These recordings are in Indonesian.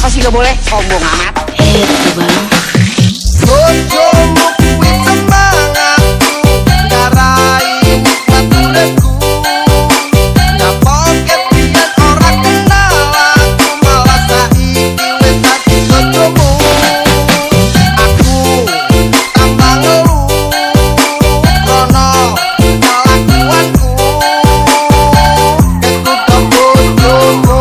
Kenapa sih gak boleh? Sombong amat. Itu bang. Bojomu kuwi semangatku, ngarai nikmat uripku. Nyapoke biyen ora kenal aku, malah saiki wis dadi bojomu. Aku tambah ngeluh krono kelakuanku, ketutup bojomu.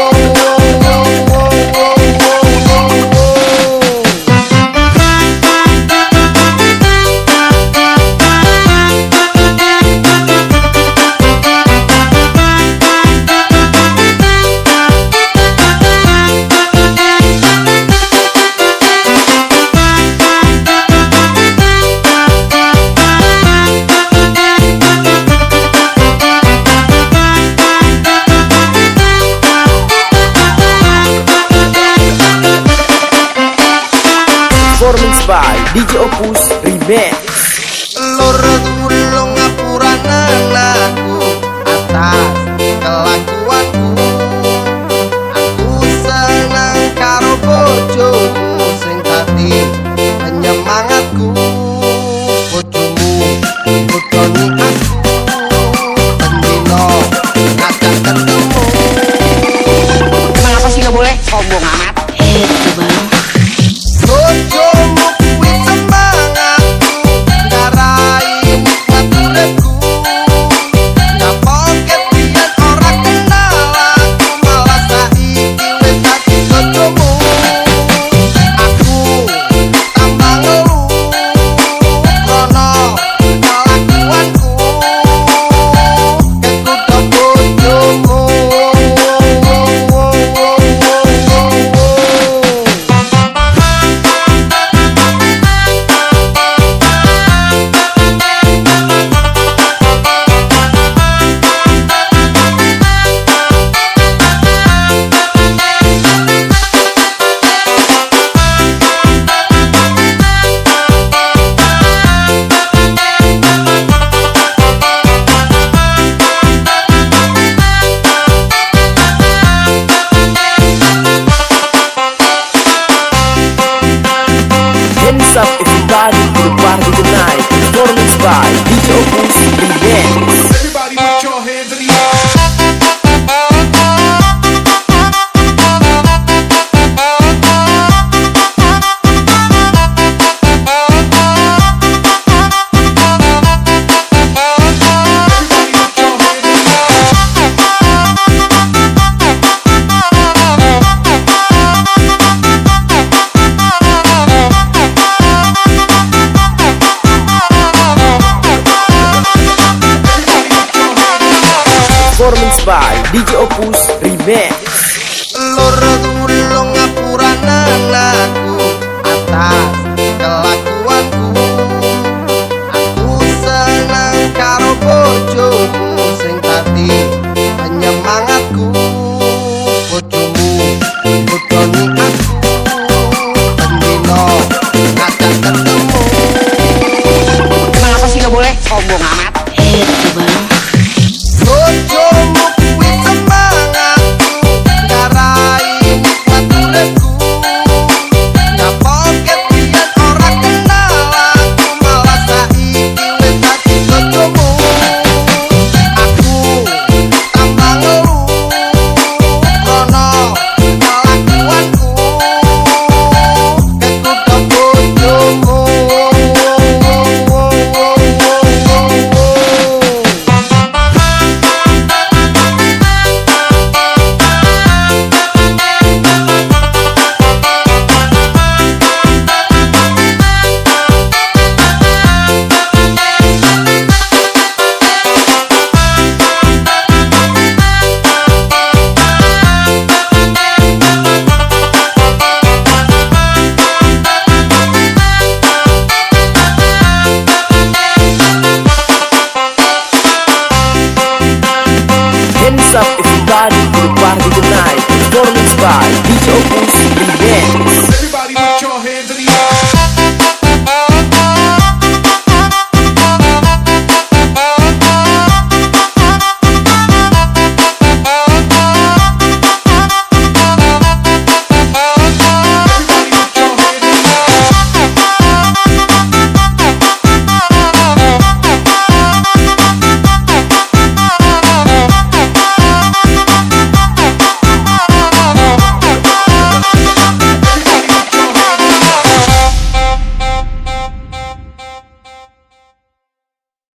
Performance by DJ Opus Remix. Lur tulung ngapuranen aku atas kelakuanku. Aku seneng karo bojomu sing dadi penyemangatku. Bojomu bodoni aku, pendino ngajak ketemu. Kenapa sih gak boleh? Sombong amat. Itu bang. Bojomu kuwi semangatku, ngarai nikmat uripku. Nyapoke biyen ora kenal aku, malah saiki wis dadi bojomu. Aku tambah ngeluh krono kelakuanku, ketutup bojomu. Hands up everybody to the party tonight. Performance by DJ Opus Remix. Everybody put your hands in the air. Performance by DJ Opus Remix. Lur tulung ngapuranen aku atas kelakuanku. Aku seneng karo bojomu sing dadi penyemangatku. Bojomu bodoni aku, pendino ngajak ketemu. Kenapa sih gak boleh? Sombong amat. Itu bang. Bojomu kuwi semangatku, ngarai nikmat uripku. Nyapoke biyen ora kenal aku, malah saiki wis dadi bojomu. Aku tambah ngeluh krono kelakuanku, ketutup bojomu. Hands up everybody to the party tonight. Performance by